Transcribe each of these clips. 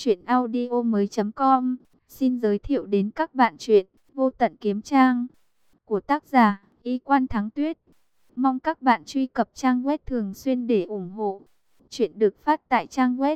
Truyệnaudiomoi.com xin giới thiệu đến các bạn truyện Vô Tận Kiếm Trang của tác giả Y Quan Thắng Tuyết. Mong các bạn truy cập trang web thường xuyên để ủng hộ. Truyện được phát tại trang web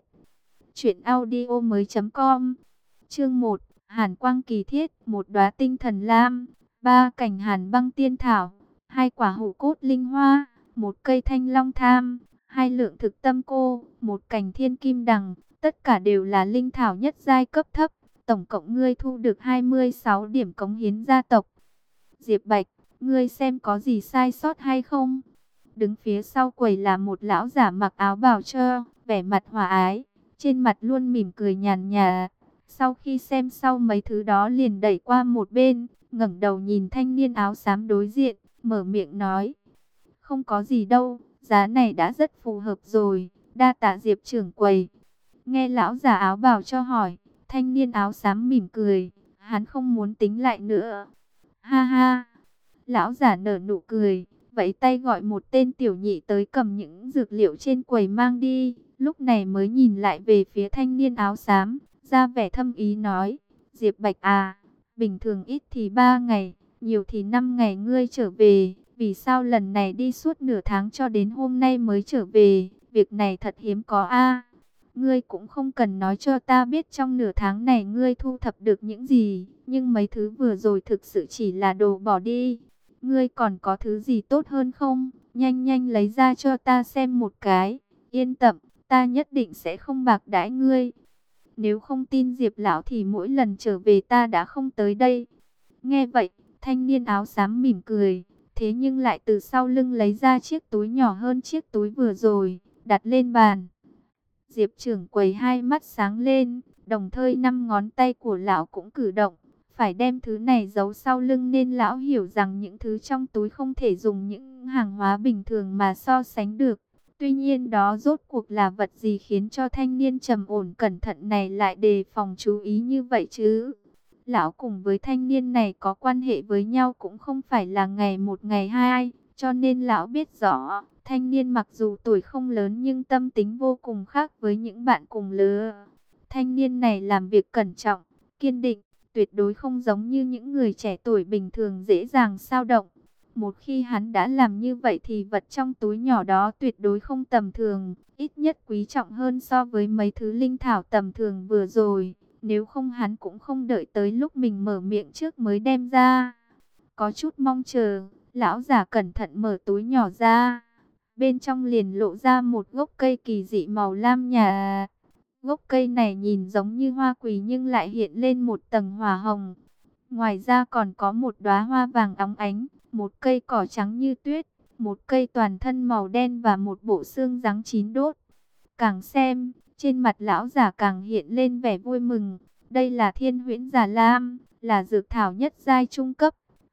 truyệnaudiomoi.com. Chương 1: Hàn Quang Kỳ Thiết. Một đóa tinh thần lam, 3 cành hàn băng tiên thảo, 2 quả hổ cốt linh hoa, 1 cây thanh long tham, 2 lượng thực tâm cô, 1 cành thiên kim đằng, tất cả đều là linh thảo nhất giai cấp thấp. Tổng cộng ngươi thu được 26 điểm cống hiến gia tộc. Diệp Bạch, ngươi xem có gì sai sót hay không? Đứng phía sau quầy là một lão giả mặc áo bào trơ, vẻ mặt hòa ái, trên mặt luôn mỉm cười nhàn nhạt. Sau khi xem sau mấy thứ đó liền đẩy qua một bên, ngẩng đầu nhìn thanh niên áo xám đối diện, mở miệng nói: "Không có gì đâu, giá này đã rất phù hợp rồi, đa tạ Diệp trưởng quầy." Nghe lão giả áo bào cho hỏi, thanh niên áo xám mỉm cười, hắn không muốn tính lại nữa. Ha ha, lão giả nở nụ cười, vẫy tay gọi một tên tiểu nhị tới cầm những dược liệu trên quầy mang đi, lúc này mới nhìn lại về phía thanh niên áo xám, ra vẻ thâm ý nói: "Diệp Bạch à, bình thường ít thì 3 ngày, nhiều thì 5 ngày ngươi trở về, vì sao lần này đi suốt nửa tháng cho đến hôm nay mới trở về, việc này thật hiếm có a. Ngươi cũng không cần nói cho ta biết trong nửa tháng này ngươi thu thập được những gì, nhưng mấy thứ vừa rồi thực sự chỉ là đồ bỏ đi. Ngươi còn có thứ gì tốt hơn không? Nhanh nhanh lấy ra cho ta xem một cái. Yên tâm, ta nhất định sẽ không bạc đãi ngươi. Nếu không tin Diệp lão thì mỗi lần trở về ta đã không tới đây." Nghe vậy, thanh niên áo xám mỉm cười, thế nhưng lại từ sau lưng lấy ra chiếc túi nhỏ hơn chiếc túi vừa rồi, đặt lên bàn. Diệp trưởng quầy hai mắt sáng lên, đồng thời 5 ngón tay của lão cũng cử động, phải đem thứ này giấu sau lưng nên lão hiểu rằng những thứ trong túi không thể dùng những hàng hóa bình thường mà so sánh được. Tuy nhiên đó rốt cuộc là vật gì khiến cho thanh niên trầm ổn cẩn thận này lại đề phòng chú ý như vậy chứ? Lão cùng với thanh niên này có quan hệ với nhau cũng không phải là ngày một ngày hai, cho nên lão biết rõ, thanh niên mặc dù tuổi không lớn nhưng tâm tính vô cùng khác với những bạn cùng lứa. Thanh niên này làm việc cẩn trọng, kiên định, tuyệt đối không giống như những người trẻ tuổi bình thường dễ dàng xao động. Một khi hắn đã làm như vậy thì vật trong túi nhỏ đó tuyệt đối không tầm thường, ít nhất quý trọng hơn so với mấy thứ linh thảo tầm thường vừa rồi. Nếu không hắn cũng không đợi tới lúc mình mở miệng trước mới đem ra. Có chút mong chờ, lão giả cẩn thận mở túi nhỏ ra. Bên trong liền lộ ra một gốc cây kỳ dị màu lam nhạt. Gốc cây này nhìn giống như hoa quỳ nhưng lại hiện lên một tầng hỏa hồng. Ngoài ra còn có một đóa hoa vàng óng ánh, một cây cỏ trắng như tuyết, một cây toàn thân màu đen và một bộ xương rắn chín đốt. Càng xem, trên mặt lão giả càng hiện lên vẻ vui mừng. Đây là Thiên Huyễn Già Lam, là dược thảo nhất giai trung cấp,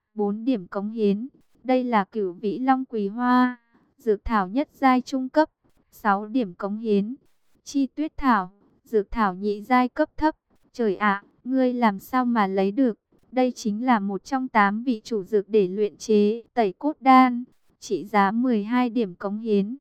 4 điểm cống hiến. Đây là Cửu Vĩ Long Quỳ Hoa, dược thảo nhất giai trung cấp, 6 điểm cống hiến. Chi Tuyết Thảo, dược thảo nhị giai cấp thấp. Trời ạ, ngươi làm sao mà lấy được? Đây chính là một trong 8 vị chủ dược để luyện chế Tẩy Cốt Đan, trị giá 12 điểm cống hiến.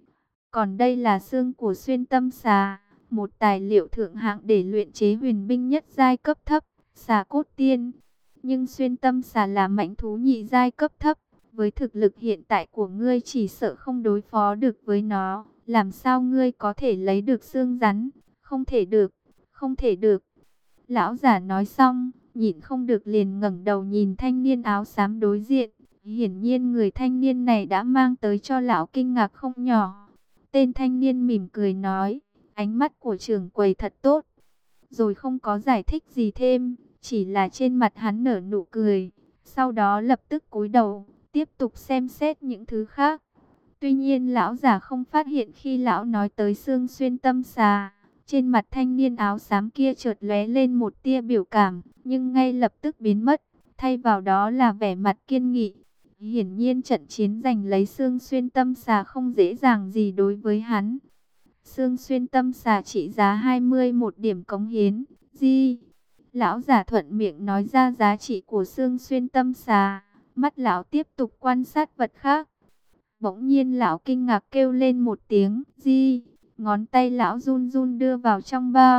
Còn đây là xương của Xuyên Tâm Xà, một tài liệu thượng hạng để luyện chế huyền binh nhất giai cấp thấp, Xà Cốt Tiên. Nhưng Xuyên Tâm Xà là mãnh thú nhị giai cấp thấp, với thực lực hiện tại của ngươi chỉ sợ không đối phó được với nó. Làm sao ngươi có thể lấy được xương rắn? Không thể được, không thể được. Lão giả nói xong, nhịn không được liền ngẩng đầu nhìn thanh niên áo xám đối diện. Hiển nhiên người thanh niên này đã mang tới cho lão kinh ngạc không nhỏ. Tên thanh niên mỉm cười nói, ánh mắt của trưởng quầy thật tốt. Rồi không có giải thích gì thêm, chỉ là trên mặt hắn nở nụ cười. Sau đó lập tức cúi đầu, tiếp tục xem xét những thứ khác. Tuy nhiên lão giả không phát hiện khi lão nói tới xương Xuyên Tâm Xà. Trên mặt thanh niên áo xám kia chợt lóe lên một tia biểu cảm, nhưng ngay lập tức biến mất. Thay vào đó là vẻ mặt kiên nghị. Hiển nhiên trận chiến giành lấy xương Xuyên Tâm Xà không dễ dàng gì đối với hắn. Xương Xuyên Tâm Xà trị giá 21 điểm cống hiến. Gì? Lão giả thuận miệng nói ra giá trị của xương Xuyên Tâm Xà. Mắt lão tiếp tục quan sát vật khác. Bỗng nhiên lão kinh ngạc kêu lên một tiếng. Gì? Ngón tay lão run run đưa vào trong bao.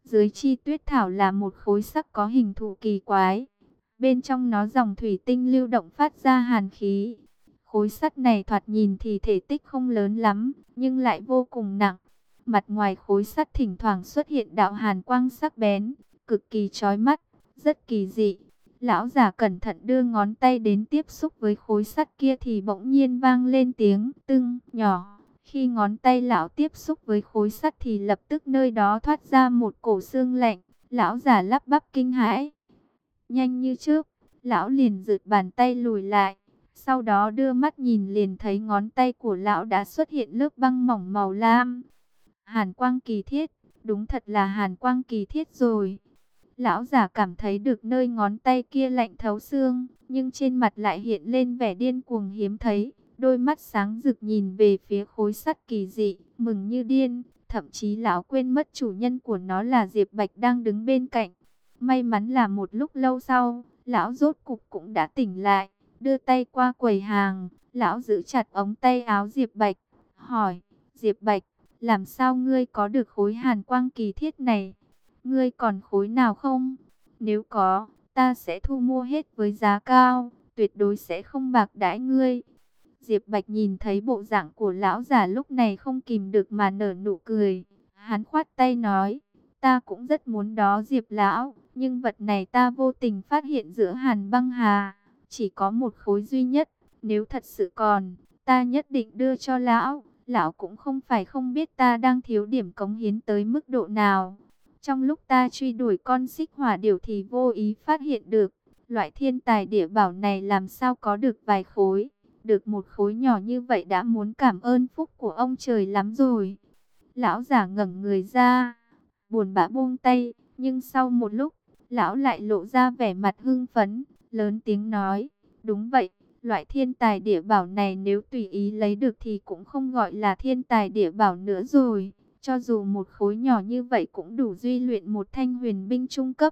Dưới chi tuyết thảo là một khối sắc có hình thù kỳ quái. Bên trong nó dòng thủy tinh lưu động phát ra hàn khí. Khối sắt này thoạt nhìn thì thể tích không lớn lắm, nhưng lại vô cùng nặng. Mặt ngoài khối sắt thỉnh thoảng xuất hiện đạo hàn quang sắc bén, cực kỳ chói mắt, rất kỳ dị. Lão già cẩn thận đưa ngón tay đến tiếp xúc với khối sắt kia thì bỗng nhiên vang lên tiếng tưng nhỏ. Khi ngón tay lão tiếp xúc với khối sắt thì lập tức nơi đó thoát ra một cổ xương lạnh. Lão già lắp bắp kinh hãi. Nhanh như trước, lão liền giựt bàn tay lùi lại. Sau đó đưa mắt nhìn liền thấy ngón tay của lão đã xuất hiện lớp băng mỏng màu lam. Hàn quang kỳ thiết, đúng thật là hàn quang kỳ thiết rồi. Lão già cảm thấy được nơi ngón tay kia lạnh thấu xương, nhưng trên mặt lại hiện lên vẻ điên cuồng hiếm thấy. Đôi mắt sáng rực nhìn về phía khối sắt kỳ dị, mừng như điên. Thậm chí lão quên mất chủ nhân của nó là Diệp Bạch đang đứng bên cạnh. May mắn là một lúc lâu sau, lão rốt cục cũng đã tỉnh lại. Đưa tay qua quầy hàng, lão giữ chặt ống tay áo Diệp Bạch, hỏi, Diệp Bạch, làm sao ngươi có được khối hàn quang kỳ thiết này? Ngươi còn khối nào không? Nếu có, ta sẽ thu mua hết với giá cao, tuyệt đối sẽ không bạc đãi ngươi. Diệp Bạch nhìn thấy bộ dạng của lão già lúc này không kìm được mà nở nụ cười. Hắn khoát tay nói, ta cũng rất muốn đó Diệp lão, nhưng vật này ta vô tình phát hiện giữa Hàn Băng Hà. Chỉ có một khối duy nhất, nếu thật sự còn, ta nhất định đưa cho lão. Lão cũng không phải không biết ta đang thiếu điểm cống hiến tới mức độ nào. Trong lúc ta truy đuổi con xích hỏa điểu thì vô ý phát hiện được, loại thiên tài địa bảo này làm sao có được vài khối. Được một khối nhỏ như vậy đã muốn cảm ơn phúc của ông trời lắm rồi. Lão già ngẩng người ra, buồn bã buông tay, nhưng sau một lúc, lão lại lộ ra vẻ mặt hưng phấn, lớn tiếng nói, đúng vậy, loại thiên tài địa bảo này nếu tùy ý lấy được thì cũng không gọi là thiên tài địa bảo nữa rồi. Cho dù một khối nhỏ như vậy cũng đủ duy luyện một thanh huyền binh trung cấp.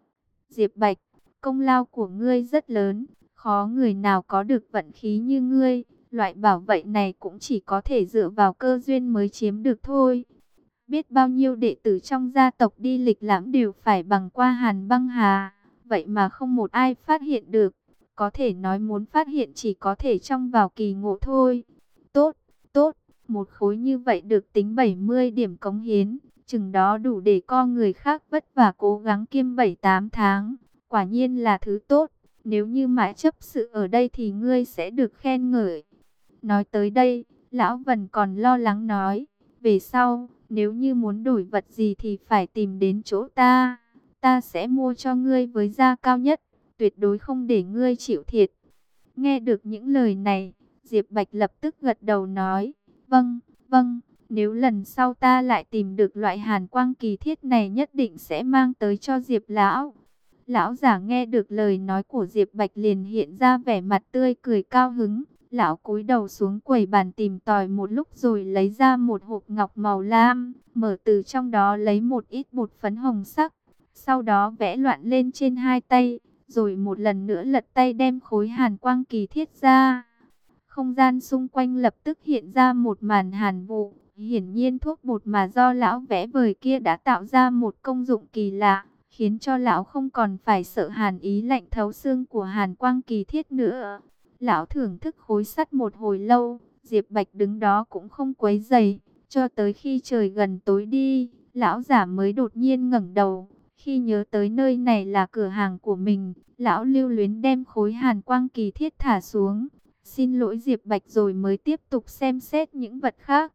Diệp Bạch, công lao của ngươi rất lớn, khó người nào có được vận khí như ngươi. Loại bảo vệ này cũng chỉ có thể dựa vào cơ duyên mới chiếm được thôi. Biết bao nhiêu đệ tử trong gia tộc đi lịch lãm đều phải bằng qua Hàn Băng Hà, vậy mà không một ai phát hiện được. Có thể nói muốn phát hiện chỉ có thể trong vào kỳ ngộ thôi. Tốt, tốt, một khối như vậy được tính 70 điểm cống hiến, chừng đó đủ để co người khác vất vả cố gắng kiêm 7-8 tháng. Quả nhiên là thứ tốt, nếu như mãi chấp sự ở đây thì ngươi sẽ được khen ngợi. Nói tới đây, Lão Vân còn lo lắng nói, về sau, nếu như muốn đổi vật gì thì phải tìm đến chỗ ta. Ta sẽ mua cho ngươi với giá cao nhất, tuyệt đối không để ngươi chịu thiệt. Nghe được những lời này, Diệp Bạch lập tức gật đầu nói, vâng, vâng, nếu lần sau ta lại tìm được loại hàn quang kỳ thiết này nhất định sẽ mang tới cho Diệp Lão. Lão giả nghe được lời nói của Diệp Bạch liền hiện ra vẻ mặt tươi cười cao hứng. Lão cúi đầu xuống quầy bàn tìm tòi một lúc rồi lấy ra một hộp ngọc màu lam, mở từ trong đó lấy một ít bột phấn hồng sắc. Sau đó vẽ loạn lên trên hai tay, rồi một lần nữa lật tay đem khối hàn quang kỳ thiết ra. Không gian xung quanh lập tức hiện ra một màn hàn vụ. Hiển nhiên thuốc bột mà do lão vẽ vời kia đã tạo ra một công dụng kỳ lạ, khiến cho lão không còn phải sợ hàn ý lạnh thấu xương của hàn quang kỳ thiết nữa. Lão thưởng thức khối sắt một hồi lâu, Diệp Bạch đứng đó cũng không quấy rầy, cho tới khi trời gần tối đi, lão giả mới đột nhiên ngẩng đầu. Khi nhớ tới nơi này là cửa hàng của mình, lão lưu luyến đem khối hàn quang kỳ thiết thả xuống. Xin lỗi Diệp Bạch rồi mới tiếp tục xem xét những vật khác.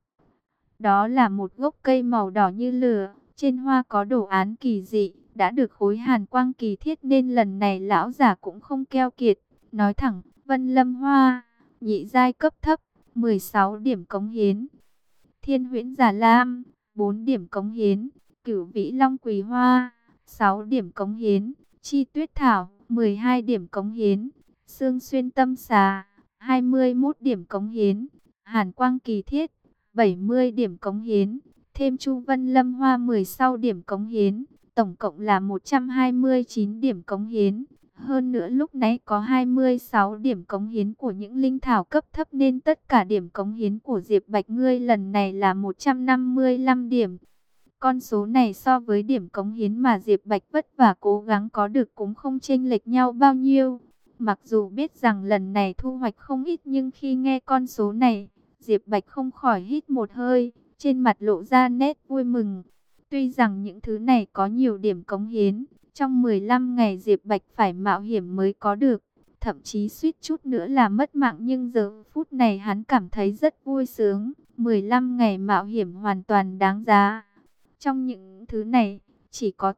Đó là một gốc cây màu đỏ như lửa, trên hoa có đồ án kỳ dị, đã được khối hàn quang kỳ thiết nên lần này lão giả cũng không keo kiệt, nói thẳng, Vân Lâm Hoa, nhị giai cấp thấp, 16 điểm cống hiến. Thiên Huyễn Già Lam, 4 điểm cống hiến. Cửu Vĩ Long Quỳ Hoa, 6 điểm cống hiến. Chi Tuyết Thảo, 12 điểm cống hiến. Sương Xuyên Tâm Xà, 21 điểm cống hiến. Hàn Quang Kỳ Thiết, 70 điểm cống hiến. Thêm Chu Vân Lâm Hoa 16 điểm cống hiến. Tổng cộng là 129 điểm cống hiến. Hơn nữa lúc nãy có 26 điểm cống hiến của những linh thảo cấp thấp nên tất cả điểm cống hiến của Diệp Bạch ngươi lần này là 155 điểm. Con số này so với điểm cống hiến mà Diệp Bạch vất vả cố gắng có được cũng không chênh lệch nhau bao nhiêu. Mặc dù biết rằng lần này thu hoạch không ít, nhưng khi nghe con số này, Diệp Bạch không khỏi hít một hơi, trên mặt lộ ra nét vui mừng. Tuy rằng những thứ này có nhiều điểm cống hiến, trong 15 ngày Diệp Bạch phải mạo hiểm mới có được, thậm chí suýt chút nữa là mất mạng, nhưng giờ phút này hắn cảm thấy rất vui sướng. 15 ngày mạo hiểm hoàn toàn đáng giá. Trong những thứ này, chỉ có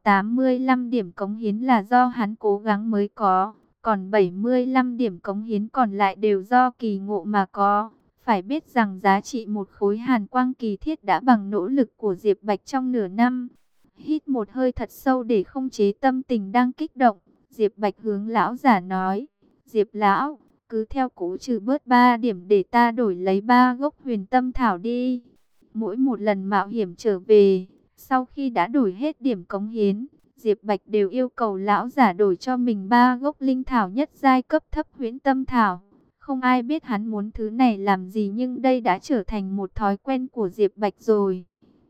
85 điểm cống hiến là do hắn cố gắng mới có, còn 75 điểm cống hiến còn lại đều do kỳ ngộ mà có. Phải biết rằng giá trị một khối hàn quang kỳ thiết đã bằng nỗ lực của Diệp Bạch trong nửa năm. Hít một hơi thật sâu để không chế tâm tình đang kích động, Diệp Bạch hướng lão giả nói: Diệp lão, cứ theo cũ trừ bớt 3 điểm để ta đổi lấy 3 gốc huyền tâm thảo đi. Mỗi một lần mạo hiểm trở về, sau khi đã đổi hết điểm cống hiến, Diệp Bạch đều yêu cầu lão giả đổi cho mình 3 gốc linh thảo nhất giai cấp thấp huyễn tâm thảo. Không ai biết hắn muốn thứ này làm gì, nhưng đây đã trở thành một thói quen của Diệp Bạch rồi.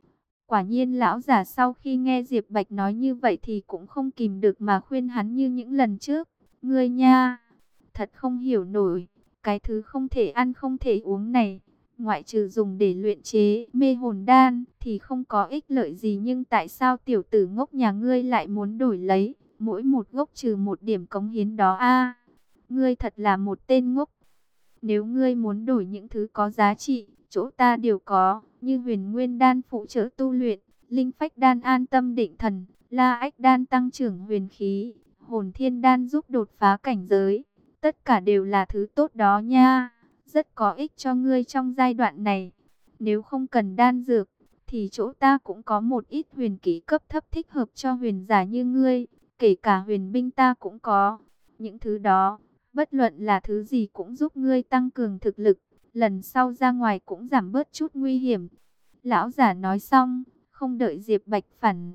Quả nhiên lão giả sau khi nghe Diệp Bạch nói như vậy thì cũng không kìm được mà khuyên hắn như những lần trước. Ngươi nha, thật không hiểu nổi, cái thứ không thể ăn không thể uống này, ngoại trừ dùng để luyện chế mê hồn đan thì không có ích lợi gì, nhưng tại sao tiểu tử ngốc nhà ngươi lại muốn đổi lấy mỗi một gốc trừ một điểm cống hiến đó a? Ngươi thật là một tên ngốc. Nếu ngươi muốn đổi những thứ có giá trị, chỗ ta đều có, như huyền nguyên đan phụ trợ tu luyện, linh phách đan an tâm định thần, la ách đan tăng trưởng huyền khí, hồn thiên đan giúp đột phá cảnh giới. Tất cả đều là thứ tốt đó nha, rất có ích cho ngươi trong giai đoạn này. Nếu không cần đan dược, thì chỗ ta cũng có một ít huyền kỹ cấp thấp thích hợp cho huyền giả như ngươi, kể cả huyền binh ta cũng có. Những thứ đó, bất luận là thứ gì cũng giúp ngươi tăng cường thực lực, lần sau ra ngoài cũng giảm bớt chút nguy hiểm. Lão giả nói xong, không đợi Diệp Bạch phản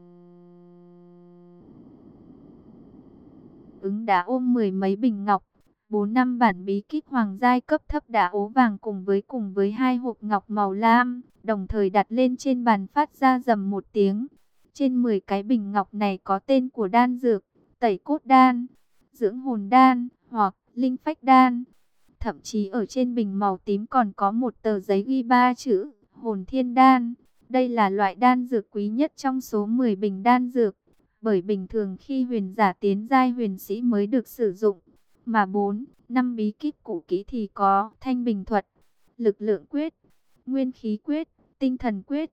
ứng đã ôm mười mấy bình ngọc, 4-5 bản bí kíp hoàng giai cấp thấp đã ố vàng cùng với 2 hộp ngọc màu lam, đồng thời đặt lên trên bàn phát ra rầm một tiếng. Trên 10 cái bình ngọc này có tên của đan dược: tẩy cốt đan, dưỡng hồn đan hoặc linh phách đan. Thậm chí ở trên bình màu tím còn có một tờ giấy ghi 3 chữ hồn thiên đan. Đây là loại đan dược quý nhất trong số 10 bình đan dược, bởi bình thường khi huyền giả tiến giai huyền sĩ mới được sử dụng. Mà 4-5 bí kíp cũ kỹ thì có thanh bình thuật, lực lượng quyết, nguyên khí quyết, tinh thần quyết,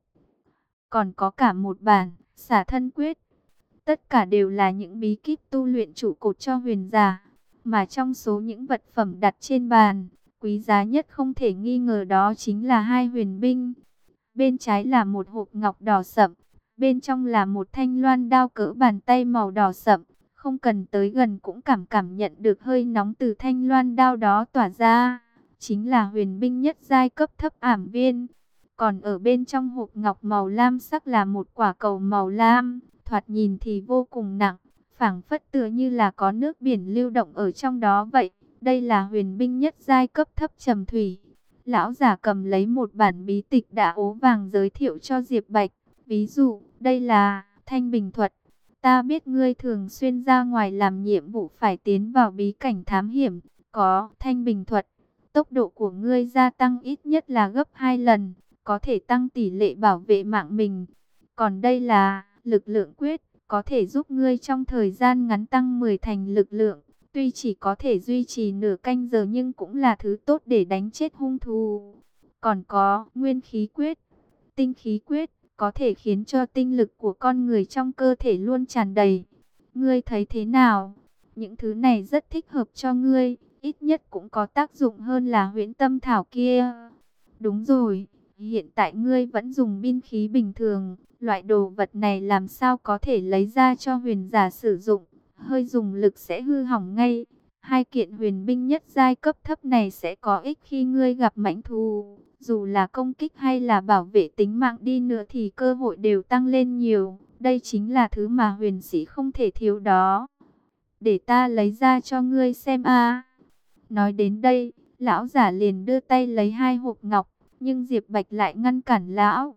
còn có cả một bản xả thân quyết. Tất cả đều là những bí kíp tu luyện trụ cột cho huyền giả. Mà trong số những vật phẩm đặt trên bàn, quý giá nhất không thể nghi ngờ đó chính là 2 huyền binh. Bên trái là một hộp ngọc đỏ sậm, bên trong là một thanh loan đao cỡ bàn tay màu đỏ sậm. Không cần tới gần cũng cảm nhận được hơi nóng từ thanh loan đao đó tỏa ra. Chính là huyền binh nhất giai cấp thấp ảm viên. Còn ở bên trong hộp ngọc màu lam sắc là một quả cầu màu lam, thoạt nhìn thì vô cùng nặng, phảng phất tựa như là có nước biển lưu động ở trong đó vậy. Đây là huyền binh nhất giai cấp thấp trầm thủy. Lão giả cầm lấy một bản bí tịch đã ố vàng giới thiệu cho Diệp Bạch. Ví dụ, đây là thanh bình thuật. Ta biết ngươi thường xuyên ra ngoài làm nhiệm vụ phải tiến vào bí cảnh thám hiểm. Có thanh bình thuật, tốc độ của ngươi gia tăng ít nhất là gấp 2 lần, có thể tăng tỷ lệ bảo vệ mạng mình. Còn đây là lực lượng quyết, có thể giúp ngươi trong thời gian ngắn tăng 10 thành lực lượng. Tuy chỉ có thể duy trì nửa canh giờ nhưng cũng là thứ tốt để đánh chết hung thú. Còn có nguyên khí quyết, tinh khí quyết, có thể khiến cho tinh lực của con người trong cơ thể luôn tràn đầy. Ngươi thấy thế nào? Những thứ này rất thích hợp cho ngươi, ít nhất cũng có tác dụng hơn là huyễn tâm thảo kia. Đúng rồi, hiện tại ngươi vẫn dùng binh khí bình thường, loại đồ vật này làm sao có thể lấy ra cho huyền giả sử dụng, hơi dùng lực sẽ hư hỏng ngay. 2 kiện huyền binh nhất giai cấp thấp này sẽ có ích khi ngươi gặp mãnh thú, dù là công kích hay là bảo vệ tính mạng đi nữa thì cơ hội đều tăng lên nhiều. Đây chính là thứ mà huyền sĩ không thể thiếu đó. Để ta lấy ra cho ngươi xem a. Nói đến đây, lão giả liền đưa tay lấy 2 hộp ngọc, nhưng Diệp Bạch lại ngăn cản lão.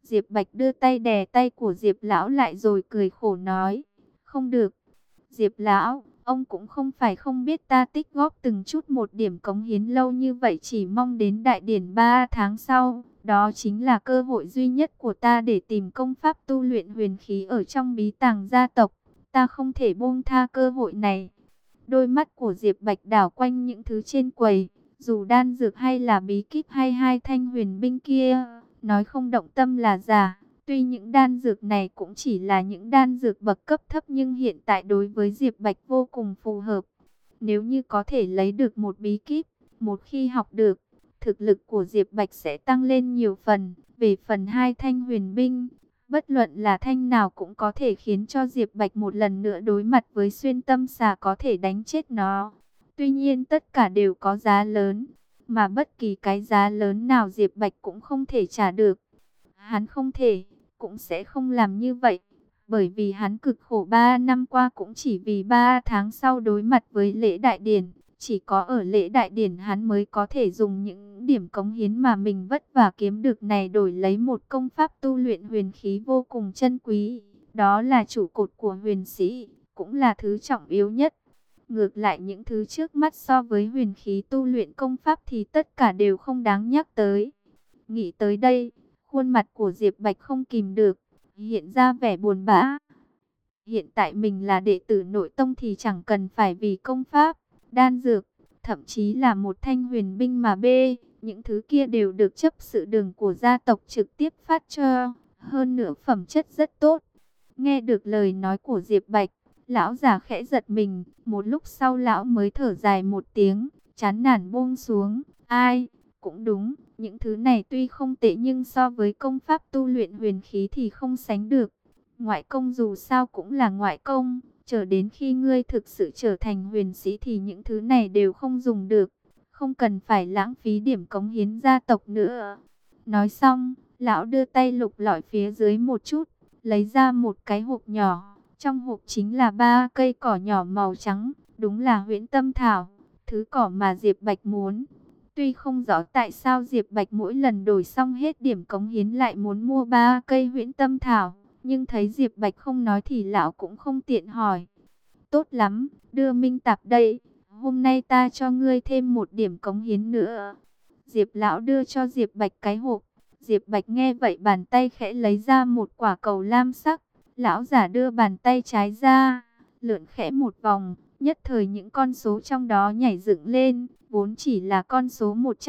Diệp Bạch đưa tay đè tay của Diệp lão lại rồi cười khổ nói, không được. Diệp lão, ông cũng không phải không biết ta tích góp từng chút một điểm cống hiến lâu như vậy chỉ mong đến đại điển 3 tháng sau. Đó chính là cơ hội duy nhất của ta để tìm công pháp tu luyện huyền khí ở trong bí tàng gia tộc. Ta không thể buông tha cơ hội này. Đôi mắt của Diệp Bạch đảo quanh những thứ trên quầy, dù đan dược hay là bí kíp hay hai thanh huyền binh kia, nói không động tâm là giả. Tuy những đan dược này cũng chỉ là những đan dược bậc cấp thấp nhưng hiện tại đối với Diệp Bạch vô cùng phù hợp. Nếu như có thể lấy được một bí kíp, một khi học được, thực lực của Diệp Bạch sẽ tăng lên nhiều phần. Về phần hai thanh huyền binh, bất luận là thanh nào cũng có thể khiến cho Diệp Bạch một lần nữa đối mặt với xuyên tâm xà có thể đánh chết nó. Tuy nhiên tất cả đều có giá lớn, mà bất kỳ cái giá lớn nào Diệp Bạch cũng không thể trả được. Hắn không thể, cũng sẽ không làm như vậy, bởi vì hắn cực khổ 3 năm qua cũng chỉ vì 3 tháng sau đối mặt với lễ đại điển. Chỉ có ở lễ đại điển hắn mới có thể dùng những điểm cống hiến mà mình vất vả kiếm được này đổi lấy một công pháp tu luyện huyền khí vô cùng chân quý. Đó là trụ cột của huyền sĩ, cũng là thứ trọng yếu nhất. Ngược lại những thứ trước mắt so với huyền khí tu luyện công pháp thì tất cả đều không đáng nhắc tới. Nghĩ tới đây, khuôn mặt của Diệp Bạch không kìm được, hiện ra vẻ buồn bã. Hiện tại mình là đệ tử nội tông thì chẳng cần phải vì công pháp, đan dược, thậm chí là một thanh huyền binh mà bê. Những thứ kia đều được chấp sự đường của gia tộc trực tiếp phát cho, hơn nữa phẩm chất rất tốt. Nghe được lời nói của Diệp Bạch, lão già khẽ giật mình, một lúc sau lão mới thở dài một tiếng, chán nản buông xuống. Ai, cũng đúng, những thứ này tuy không tệ nhưng so với công pháp tu luyện huyền khí thì không sánh được. Ngoại công dù sao cũng là ngoại công, chờ đến khi ngươi thực sự trở thành huyền sĩ thì những thứ này đều không dùng được, không cần phải lãng phí điểm cống hiến gia tộc nữa. Nói xong, lão đưa tay lục lọi phía dưới một chút, lấy ra một cái hộp nhỏ, trong hộp chính là 3 cây cỏ nhỏ màu trắng, đúng là huyễn tâm thảo, thứ cỏ mà Diệp Bạch muốn. Tuy không rõ tại sao Diệp Bạch mỗi lần đổi xong hết điểm cống hiến lại muốn mua 3 cây huyễn tâm thảo, nhưng thấy Diệp Bạch không nói thì lão cũng không tiện hỏi. Tốt lắm, đưa Minh Tạp đây, hôm nay ta cho ngươi thêm một điểm cống hiến nữa. Diệp lão đưa cho Diệp Bạch cái hộp. Diệp Bạch nghe vậy bàn tay khẽ lấy ra một quả cầu lam sắc. Lão giả đưa bàn tay trái ra, lượn khẽ một vòng, nhất thời những con số trong đó nhảy dựng lên, vốn chỉ là con số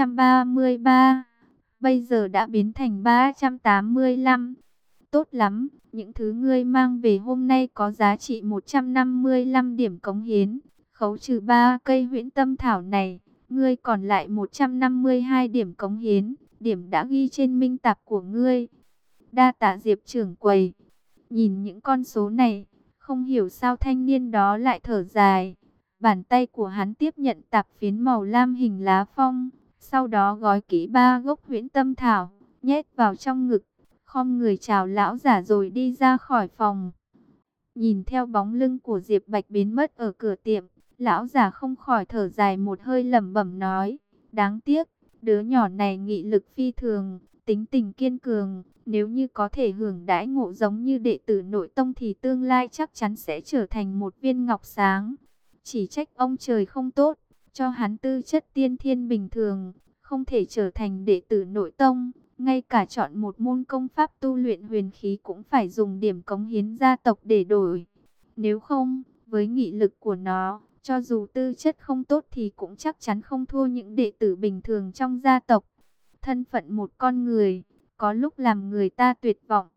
133, bây giờ đã biến thành 385. Tốt lắm, những thứ ngươi mang về hôm nay có giá trị 155 điểm cống hiến, khấu trừ 3 cây huyễn tâm thảo này, ngươi còn lại 152 điểm cống hiến, điểm đã ghi trên minh tạp của ngươi. Đa tạ Diệp trưởng quầy. Nhìn những con số này, không hiểu sao thanh niên đó lại thở dài. Bàn tay của hắn tiếp nhận tạp phiến màu lam hình lá phong, sau đó gói kỹ 3 gốc huyễn tâm thảo, nhét vào trong ngực, khom người chào lão giả rồi đi ra khỏi phòng. Nhìn theo bóng lưng của Diệp Bạch biến mất ở cửa tiệm, lão giả không khỏi thở dài một hơi lẩm bẩm nói, đáng tiếc, đứa nhỏ này nghị lực phi thường, tính tình kiên cường, nếu như có thể hưởng đãi ngộ giống như đệ tử nội tông thì tương lai chắc chắn sẽ trở thành một viên ngọc sáng. Chỉ trách ông trời không tốt, cho hắn tư chất tiên thiên bình thường, không thể trở thành đệ tử nội tông. Ngay cả chọn một môn công pháp tu luyện huyền khí cũng phải dùng điểm cống hiến gia tộc để đổi. Nếu không, với nghị lực của nó, cho dù tư chất không tốt thì cũng chắc chắn không thua những đệ tử bình thường trong gia tộc. Thân phận một con người, có lúc làm người ta tuyệt vọng.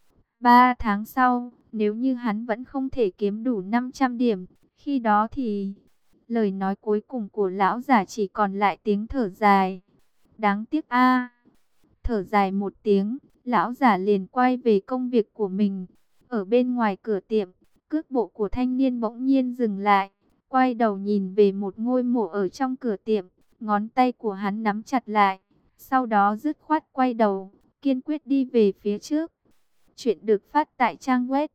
3 tháng sau, nếu như hắn vẫn không thể kiếm đủ 500 điểm, khi đó thì... Lời nói cuối cùng của lão giả chỉ còn lại tiếng thở dài. Đáng tiếc a. Thở dài một tiếng, lão giả liền quay về công việc của mình. Ở bên ngoài cửa tiệm, cước bộ của thanh niên bỗng nhiên dừng lại, quay đầu nhìn về một ngôi mộ ở trong cửa tiệm, ngón tay của hắn nắm chặt lại, sau đó dứt khoát quay đầu, kiên quyết đi về phía trước. Chuyện được phát tại trang web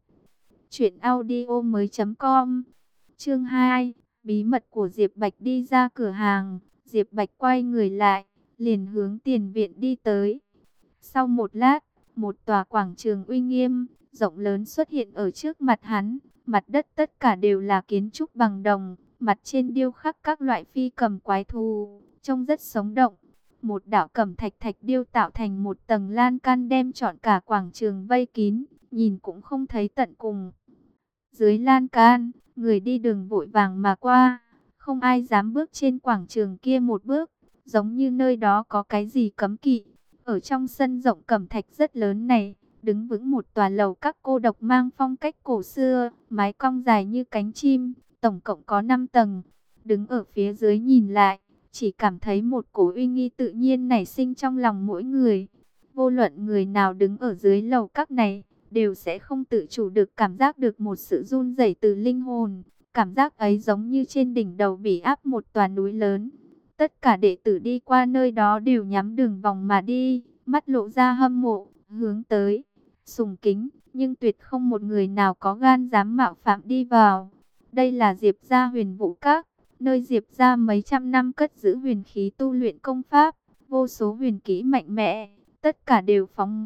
truyệnaudiomoi.com. Chương 2, bí mật của Diệp Bạch đi ra cửa hàng, Diệp Bạch quay người lại, liền hướng tiền viện đi tới. Sau một lát, Một tòa quảng trường uy nghiêm, rộng lớn xuất hiện ở trước mặt hắn. Mặt đất tất cả đều là kiến trúc bằng đồng, mặt trên điêu khắc các loại phi cầm quái thú, trông rất sống động. Một đạo cẩm thạch thạch điêu tạo thành một tầng lan can đem trọn cả quảng trường vây kín, nhìn cũng không thấy tận cùng. Dưới lan can, người đi đường vội vàng mà qua, không ai dám bước trên quảng trường kia một bước, giống như nơi đó có cái gì cấm kỵ. Ở trong sân rộng cẩm thạch rất lớn này, đứng vững một tòa lầu các cô độc mang phong cách cổ xưa, mái cong dài như cánh chim, tổng cộng có 5 tầng. Đứng ở phía dưới nhìn lại, chỉ cảm thấy một cổ uy nghi tự nhiên nảy sinh trong lòng mỗi người. Vô luận người nào đứng ở dưới lầu các này, đều sẽ không tự chủ được cảm giác được một sự run rẩy từ linh hồn. Cảm giác ấy giống như trên đỉnh đầu bị áp một tòa núi lớn. Tất cả đệ tử đi qua nơi đó đều nhắm đường vòng mà đi, mắt lộ ra hâm mộ, hướng tới, sùng kính, nhưng tuyệt không một người nào có gan dám mạo phạm đi vào. Đây là Diệp gia Huyền Vũ Các, nơi Diệp gia mấy trăm năm cất giữ huyền khí tu luyện công pháp, vô số huyền kỹ mạnh mẽ, tất cả đều phóng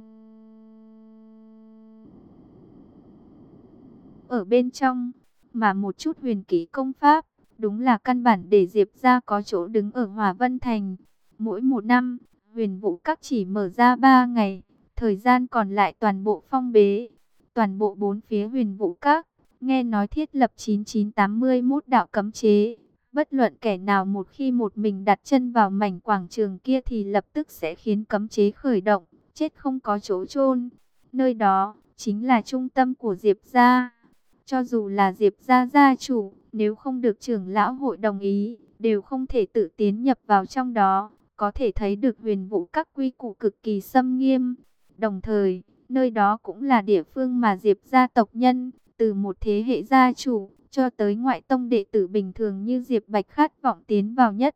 ở bên trong, mà một chút huyền kỹ công pháp, đúng là căn bản để Diệp gia có chỗ đứng ở Hòa Vân Thành. Mỗi một năm, Huyền Vũ Các chỉ mở ra 3 ngày, thời gian còn lại toàn bộ phong bế. Toàn bộ bốn phía Huyền Vũ Các, nghe nói thiết lập 9981 đạo cấm chế. Bất luận kẻ nào một khi một mình đặt chân vào mảnh quảng trường kia thì lập tức sẽ khiến cấm chế khởi động, chết không có chỗ chôn. Nơi đó chính là trung tâm của Diệp gia. Cho dù là Diệp gia gia chủ, nếu không được trưởng lão hội đồng ý, đều không thể tự tiến nhập vào trong đó. Có thể thấy được Huyền Vũ Các quy củ cực kỳ xâm nghiêm. Đồng thời, nơi đó cũng là địa phương mà Diệp gia tộc nhân, từ một thế hệ gia chủ, cho tới ngoại tông đệ tử bình thường như Diệp Bạch khát vọng tiến vào nhất.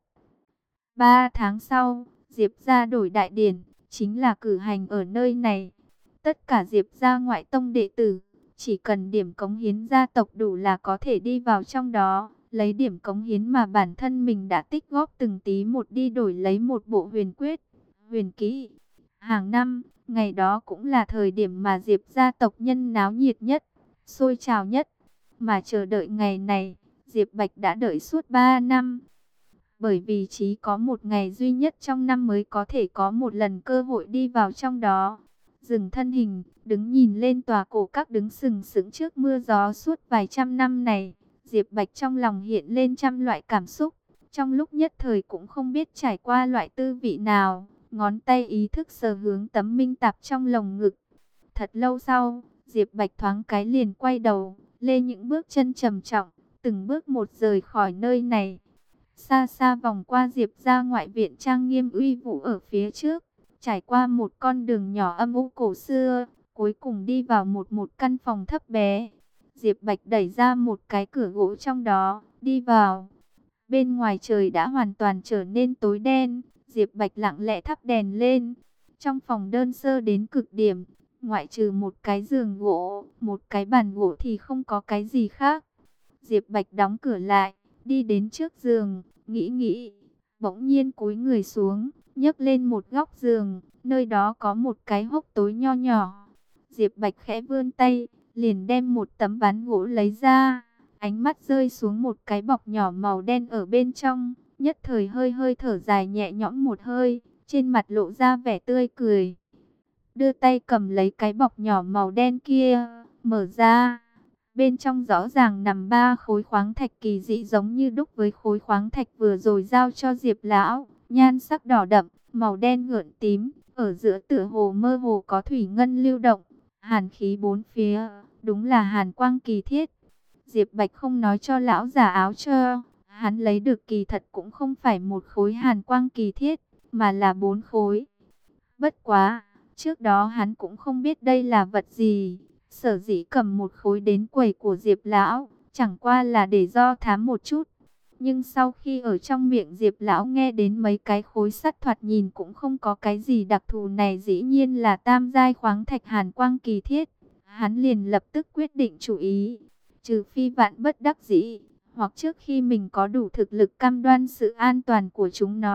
3 tháng sau, Diệp gia đổi đại điển, chính là cử hành ở nơi này. Tất cả Diệp gia ngoại tông đệ tử, chỉ cần điểm cống hiến gia tộc đủ là có thể đi vào trong đó, lấy điểm cống hiến mà bản thân mình đã tích góp từng tí một đi đổi lấy một bộ huyền quyết, huyền kỹ. Hàng năm, ngày đó cũng là thời điểm mà Diệp gia tộc nhân náo nhiệt nhất, sôi trào nhất. Mà chờ đợi ngày này, Diệp Bạch đã đợi suốt 3 năm. Bởi vì chỉ có một ngày duy nhất trong năm mới có thể có một lần cơ hội đi vào trong đó. Dừng thân hình, đứng nhìn lên tòa cổ các đứng sừng sững trước mưa gió suốt vài trăm năm này. Diệp Bạch trong lòng hiện lên trăm loại cảm xúc. Trong lúc nhất thời cũng không biết trải qua loại tư vị nào. Ngón tay ý thức sờ hướng tấm minh tạp trong lồng ngực. Thật lâu sau, Diệp Bạch thoáng cái liền quay đầu, lê những bước chân trầm trọng, từng bước một rời khỏi nơi này. Xa xa vòng qua Diệp gia ngoại viện trang nghiêm uy vũ ở phía trước, trải qua một con đường nhỏ âm u cổ xưa, cuối cùng đi vào một căn phòng thấp bé. Diệp Bạch đẩy ra một cái cửa gỗ trong đó, đi vào. Bên ngoài trời đã hoàn toàn trở nên tối đen, Diệp Bạch lặng lẽ thắp đèn lên. Trong phòng đơn sơ đến cực điểm, ngoại trừ một cái giường gỗ, một cái bàn gỗ thì không có cái gì khác. Diệp Bạch đóng cửa lại, đi đến trước giường, nghĩ, bỗng nhiên cúi người xuống, nhấc lên một góc giường, nơi đó có một cái hốc tối nho nhỏ. Diệp Bạch khẽ vươn tay, liền đem một tấm ván gỗ lấy ra, ánh mắt rơi xuống một cái bọc nhỏ màu đen ở bên trong, nhất thời hơi hơi thở dài nhẹ nhõm một hơi, trên mặt lộ ra vẻ tươi cười. Đưa tay cầm lấy cái bọc nhỏ màu đen kia, mở ra. Bên trong rõ ràng nằm 3 khối khoáng thạch kỳ dị giống như đúc với khối khoáng thạch vừa rồi giao cho Diệp lão, nhan sắc đỏ đậm, màu đen gợn tím, ở giữa tựa hồ mơ hồ có thủy ngân lưu động, hàn khí bốn phía, đúng là hàn quang kỳ thiết. Diệp Bạch không nói cho lão giả áo cho, hắn lấy được kỳ thật cũng không phải một khối hàn quang kỳ thiết, mà là 4 khối. Bất quá, trước đó hắn cũng không biết đây là vật gì. Sở dĩ cầm một khối đến quầy của Diệp lão, chẳng qua là để do thám một chút. Nhưng sau khi ở trong miệng Diệp lão nghe đến mấy cái khối sắt thoạt nhìn cũng không có cái gì đặc thù này, dĩ nhiên là tam giai khoáng thạch hàn quang kỳ thiết. Hắn liền lập tức quyết định chủ ý, trừ phi vạn bất đắc dĩ, hoặc trước khi mình có đủ thực lực cam đoan sự an toàn của chúng nó,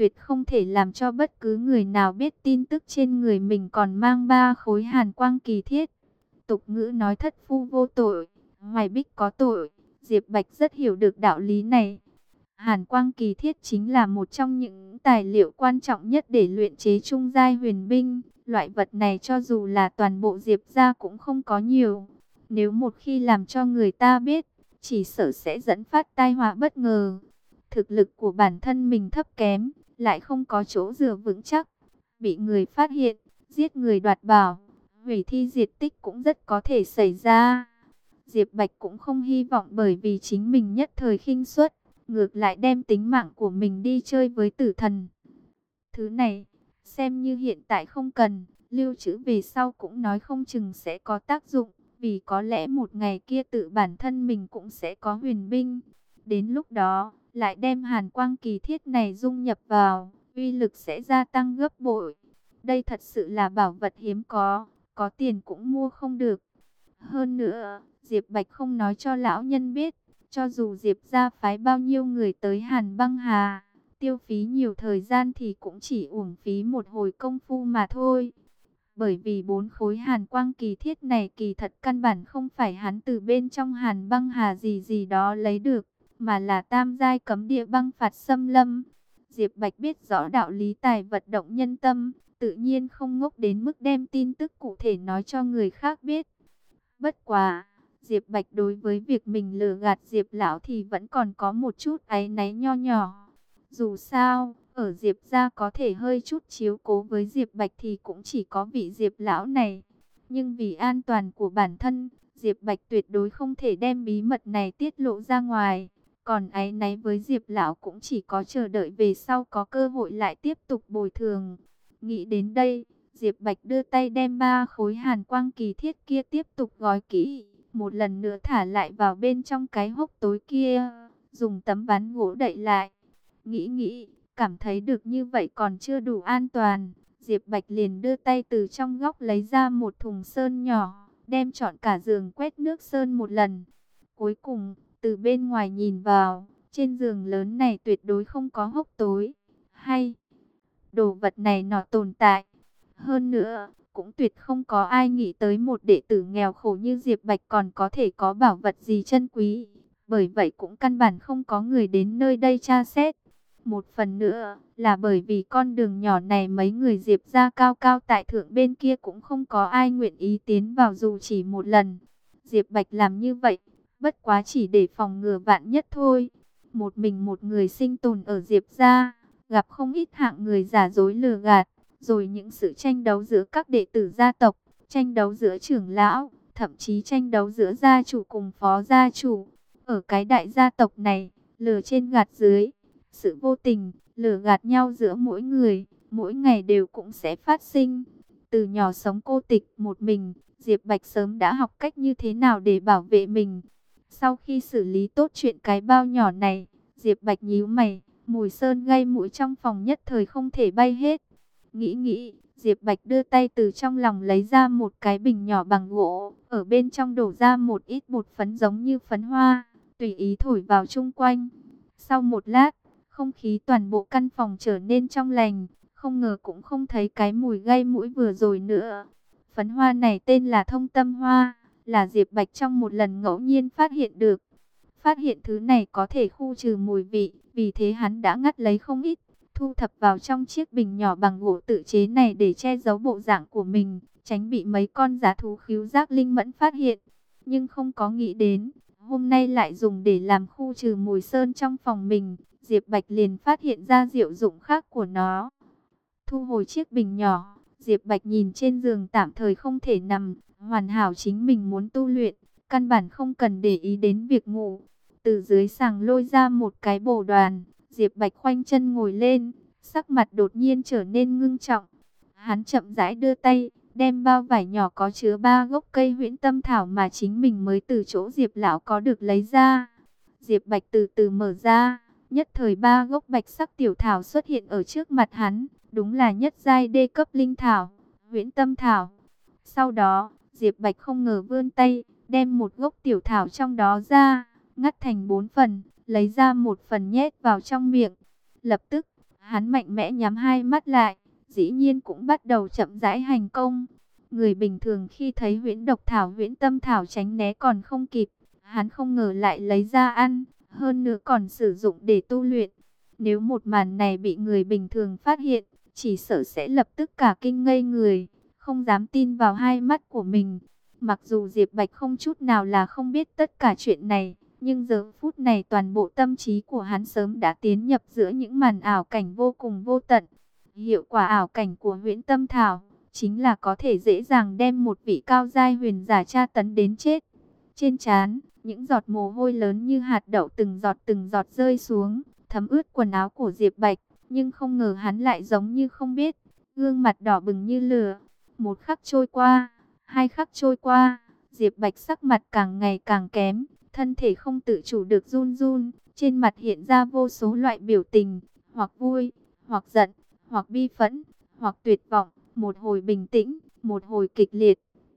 tuyệt không thể làm cho bất cứ người nào biết tin tức trên người mình còn mang 3 khối hàn quang kỳ thiết. Tục ngữ nói thất phu vô tội, hoài bích có tội. Diệp Bạch rất hiểu được đạo lý này. Hàn quang kỳ thiết chính là một trong những tài liệu quan trọng nhất để luyện chế trung giai huyền binh. Loại vật này cho dù là toàn bộ Diệp gia cũng không có nhiều. Nếu một khi làm cho người ta biết, chỉ sợ sẽ dẫn phát tai họa bất ngờ. Thực lực của bản thân mình thấp kém, lại không có chỗ dựa vững chắc. Bị người phát hiện, giết người đoạt bảo, hủy thi diệt tích cũng rất có thể xảy ra. Diệp Bạch cũng không hy vọng bởi vì chính mình nhất thời khinh suất, ngược lại đem tính mạng của mình đi chơi với tử thần. Thứ này, xem như hiện tại không cần, lưu trữ về sau cũng nói không chừng sẽ có tác dụng, vì có lẽ một ngày kia tự bản thân mình cũng sẽ có huyền binh. Đến lúc đó, lại đem hàn quang kỳ thiết này dung nhập vào, uy lực sẽ gia tăng gấp bội. Đây thật sự là bảo vật hiếm có tiền cũng mua không được. Hơn nữa, Diệp Bạch không nói cho lão nhân biết, cho dù Diệp gia phái bao nhiêu người tới Hàn Băng Hà, tiêu phí nhiều thời gian thì cũng chỉ uổng phí một hồi công phu mà thôi. Bởi vì 4 khối hàn quang kỳ thiết này kỳ thật căn bản không phải hắn từ bên trong Hàn Băng Hà gì gì đó lấy được, mà là tam giai cấm địa băng phạt xâm lâm. Diệp Bạch biết rõ đạo lý tài vật động nhân tâm, tự nhiên không ngốc đến mức đem tin tức cụ thể nói cho người khác biết. Bất quá, Diệp Bạch đối với việc mình lừa gạt Diệp lão thì vẫn còn có một chút áy náy nho nhỏ. Dù sao, ở Diệp gia có thể hơi chút chiếu cố với Diệp Bạch thì cũng chỉ có vị Diệp lão này. Nhưng vì an toàn của bản thân, Diệp Bạch tuyệt đối không thể đem bí mật này tiết lộ ra ngoài. Còn áy náy với Diệp lão cũng chỉ có chờ đợi về sau có cơ hội lại tiếp tục bồi thường. Nghĩ đến đây, Diệp Bạch đưa tay đem 3 khối hàn quang kỳ thiết kia tiếp tục gói kỹ, một lần nữa thả lại vào bên trong cái hốc tối kia, dùng tấm ván gỗ đậy lại. Nghĩ, cảm thấy được như vậy còn chưa đủ an toàn, Diệp Bạch liền đưa tay từ trong góc lấy ra một thùng sơn nhỏ, đem trọn cả giường quét nước sơn một lần. Cuối cùng, từ bên ngoài nhìn vào, trên giường lớn này tuyệt đối không có hốc tối hay đồ vật này nó tồn tại. Hơn nữa, cũng tuyệt không có ai nghĩ tới một đệ tử nghèo khổ như Diệp Bạch còn có thể có bảo vật gì chân quý. Bởi vậy cũng căn bản không có người đến nơi đây tra xét. Một phần nữa là bởi vì con đường nhỏ này mấy người Diệp gia cao cao tại thượng bên kia cũng không có ai nguyện ý tiến vào dù chỉ một lần. Diệp Bạch làm như vậy, bất quá chỉ để phòng ngừa vạn nhất thôi. Một mình một người sinh tồn ở Diệp gia, gặp không ít hạng người giả dối lừa gạt. Rồi những sự tranh đấu giữa các đệ tử gia tộc, tranh đấu giữa trưởng lão, thậm chí tranh đấu giữa gia chủ cùng phó gia chủ. Ở cái đại gia tộc này, lừa trên gạt dưới, sự vô tình, lừa gạt nhau giữa mỗi người, mỗi ngày đều cũng sẽ phát sinh. Từ nhỏ sống cô tịch một mình, Diệp Bạch sớm đã học cách như thế nào để bảo vệ mình. Sau khi xử lý tốt chuyện cái bao nhỏ này, Diệp Bạch nhíu mày, mùi sơn gây mũi trong phòng nhất thời không thể bay hết. Nghĩ, Diệp Bạch đưa tay từ trong lòng lấy ra một cái bình nhỏ bằng gỗ, ở bên trong đổ ra một ít bột phấn giống như phấn hoa, tùy ý thổi vào chung quanh. Sau một lát, không khí toàn bộ căn phòng trở nên trong lành, không ngờ cũng không thấy cái mùi gây mũi vừa rồi nữa. Phấn hoa này tên là thông tâm hoa, là Diệp Bạch trong một lần ngẫu nhiên phát hiện được. Phát hiện thứ này có thể khu trừ mùi vị, vì thế hắn đã ngắt lấy không ít, thu thập vào trong chiếc bình nhỏ bằng gỗ tự chế này để che giấu bộ dạng của mình, tránh bị mấy con dã thú khứu giác linh mẫn phát hiện. Nhưng không có nghĩ đến, hôm nay lại dùng để làm khu trừ mùi sơn trong phòng mình. Diệp Bạch liền phát hiện ra diệu dụng khác của nó. Thu hồi chiếc bình nhỏ, Diệp Bạch nhìn trên giường tạm thời không thể nằm, hoàn hảo chính mình muốn tu luyện, căn bản không cần để ý đến việc ngủ. Từ dưới sàng lôi ra một cái bồ đoàn, Diệp Bạch khoanh chân ngồi lên, sắc mặt đột nhiên trở nên ngưng trọng. Hắn chậm rãi đưa tay, đem bao vải nhỏ có chứa 3 gốc cây huyễn tâm thảo mà chính mình mới từ chỗ Diệp lão có được lấy ra. Diệp Bạch từ từ mở ra, nhất thời 3 gốc bạch sắc tiểu thảo xuất hiện ở trước mặt hắn, đúng là nhất giai đê cấp linh thảo, huyễn tâm thảo. Sau đó, Diệp Bạch không ngờ vươn tay, đem một gốc tiểu thảo trong đó ra, ngắt thành 4 phần, lấy ra một phần nhét vào trong miệng. Lập tức, Hắn mạnh mẽ nhắm hai mắt lại, dĩ nhiên cũng bắt đầu chậm rãi hành công. Người bình thường khi thấy huyễn độc thảo, huyễn tâm thảo tránh né còn không kịp, hắn không ngờ lại lấy ra ăn, hơn nữa còn sử dụng để tu luyện. Nếu một màn này bị người bình thường phát hiện, chỉ sợ sẽ lập tức cả kinh ngây người, không dám tin vào hai mắt của mình. Mặc dù Diệp Bạch không chút nào là không biết tất cả chuyện này, nhưng giờ phút này toàn bộ tâm trí của hắn sớm đã tiến nhập giữa những màn ảo cảnh vô cùng vô tận. Hiệu quả ảo cảnh của huyễn tâm thảo chính là có thể dễ dàng đem một vị cao giai huyền giả tra tấn đến chết. Trên trán, những giọt mồ hôi lớn như hạt đậu từng giọt rơi xuống, thấm ướt quần áo của Diệp Bạch, nhưng không ngờ hắn lại giống như không biết, gương mặt đỏ bừng như lửa. Một khắc trôi qua, hai khắc trôi qua, Diệp Bạch sắc mặt càng ngày càng kém, thân thể không tự chủ được run run, trên mặt hiện ra vô số loại biểu tình, hoặc vui, hoặc giận, hoặc bi phẫn, hoặc tuyệt vọng, một hồi bình tĩnh, một hồi kịch liệt.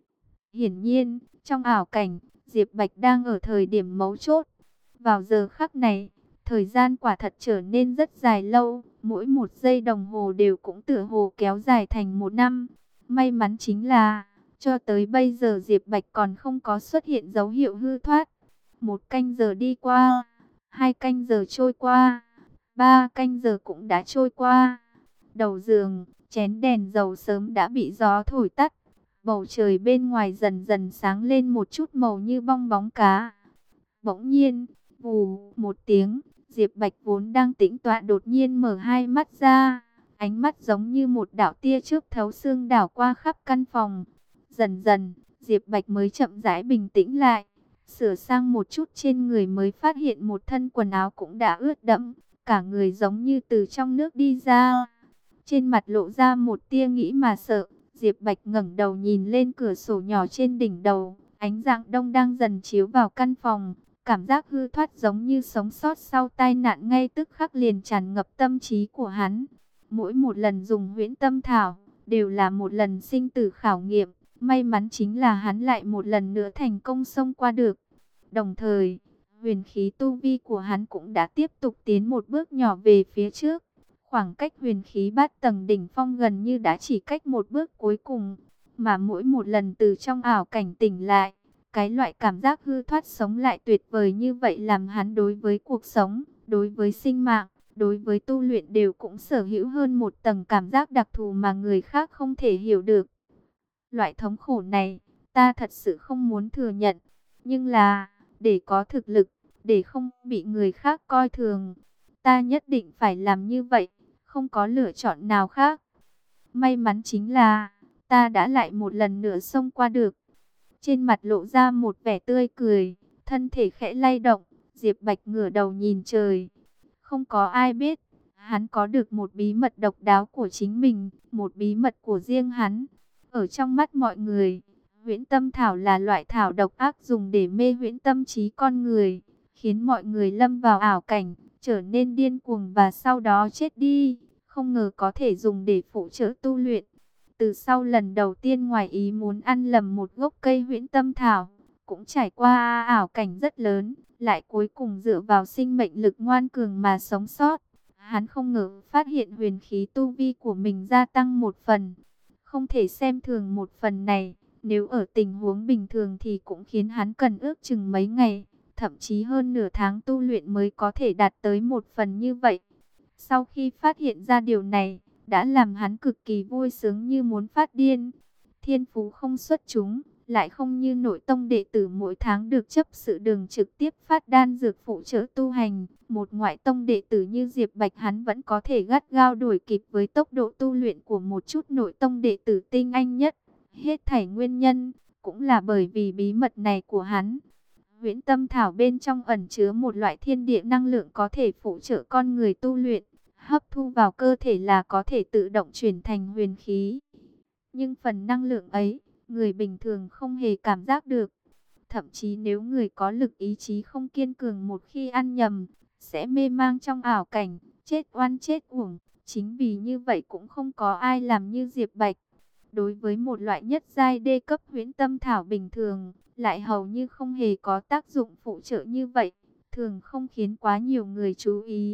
Hiển nhiên, trong ảo cảnh, Diệp Bạch đang ở thời điểm mấu chốt. Vào giờ khắc này, thời gian quả thật trở nên rất dài lâu, mỗi một giây đồng hồ đều cũng tựa hồ kéo dài thành một năm. May mắn chính là, cho tới bây giờ Diệp Bạch còn không có xuất hiện dấu hiệu hư thoát. Một canh giờ đi qua, 2 canh giờ trôi qua, 3 canh giờ cũng đã trôi qua. Đầu giường, chén đèn dầu sớm đã bị gió thổi tắt. Bầu trời bên ngoài dần dần sáng lên một chút màu như bong bóng cá. Bỗng nhiên, vù một tiếng, Diệp Bạch vốn đang tĩnh tọa đột nhiên mở hai mắt ra. Ánh mắt giống như một đạo tia chớp thấu xương đảo qua khắp căn phòng. Dần dần, Diệp Bạch mới chậm rãi bình tĩnh lại. Sửa sang một chút trên người mới phát hiện một thân quần áo cũng đã ướt đẫm. Cả người giống như từ trong nước đi ra. Trên mặt lộ ra một tia nghĩ mà sợ. Diệp Bạch ngẩng đầu nhìn lên cửa sổ nhỏ trên đỉnh đầu. Ánh dạng đông đang dần chiếu vào căn phòng. Cảm giác hư thoát giống như sống sót sau tai nạn ngay tức khắc liền tràn ngập tâm trí của hắn. Mỗi một lần dùng huyễn tâm thảo, đều là một lần sinh tử khảo nghiệm. May mắn chính là hắn lại một lần nữa thành công xông qua được. Đồng thời, huyền khí tu vi của hắn cũng đã tiếp tục tiến một bước nhỏ về phía trước. Khoảng cách huyền khí bát tầng đỉnh phong gần như đã chỉ cách một bước cuối cùng. Mà mỗi một lần từ trong ảo cảnh tỉnh lại, cái loại cảm giác hư thoát sống lại tuyệt vời như vậy làm hắn đối với cuộc sống, đối với sinh mạng, đối với tu luyện đều cũng sở hữu hơn một tầng cảm giác đặc thù mà người khác không thể hiểu được. Loại thống khổ này, ta thật sự không muốn thừa nhận. Nhưng là, để có thực lực, để không bị người khác coi thường, ta nhất định phải làm như vậy, không có lựa chọn nào khác. May mắn chính là, ta đã lại một lần nữa xông qua được. Trên mặt lộ ra một vẻ tươi cười, thân thể khẽ lay động, Diệp Bạch ngửa đầu nhìn trời. Không có ai biết, hắn có được một bí mật độc đáo của chính mình, một bí mật của riêng hắn. Ở trong mắt mọi người, huyễn tâm thảo là loại thảo độc ác dùng để mê huyễn tâm trí con người, khiến mọi người lâm vào ảo cảnh, trở nên điên cuồng và sau đó chết đi. Không ngờ có thể dùng để phụ trợ tu luyện. Từ sau lần đầu tiên ngoài ý muốn ăn lầm một gốc cây huyễn tâm thảo, cũng trải qua ảo cảnh rất lớn, lại cuối cùng dựa vào sinh mệnh lực ngoan cường mà sống sót. Hắn không ngờ phát hiện huyền khí tu vi của mình gia tăng một phần. Không thể xem thường một phần này, nếu ở tình huống bình thường thì cũng khiến hắn cần ước chừng mấy ngày, thậm chí hơn nửa tháng tu luyện mới có thể đạt tới một phần như vậy. Sau khi phát hiện ra điều này, đã làm hắn cực kỳ vui sướng như muốn phát điên. Thiên phú không xuất chúng, lại không như nội tông đệ tử mỗi tháng được chấp sự đường trực tiếp phát đan dược phụ trợ tu hành. Một ngoại tông đệ tử như Diệp Bạch hắn vẫn có thể gắt gao đuổi kịp với tốc độ tu luyện của một chút nội tông đệ tử tinh anh nhất. Hết thảy nguyên nhân, cũng là bởi vì bí mật này của hắn. Huyễn tâm thảo bên trong ẩn chứa một loại thiên địa năng lượng có thể phụ trợ con người tu luyện. Hấp thu vào cơ thể là có thể tự động chuyển thành huyền khí. Nhưng phần năng lượng ấy, người bình thường không hề cảm giác được. Thậm chí nếu người có lực ý chí không kiên cường một khi ăn nhầm, sẽ mê mang trong ảo cảnh, chết oan chết uổng. Chính vì như vậy cũng không có ai làm như Diệp Bạch. Đối với một loại nhất giai đê cấp huyễn tâm thảo bình thường, lại hầu như không hề có tác dụng phụ trợ như vậy, thường không khiến quá nhiều người chú ý.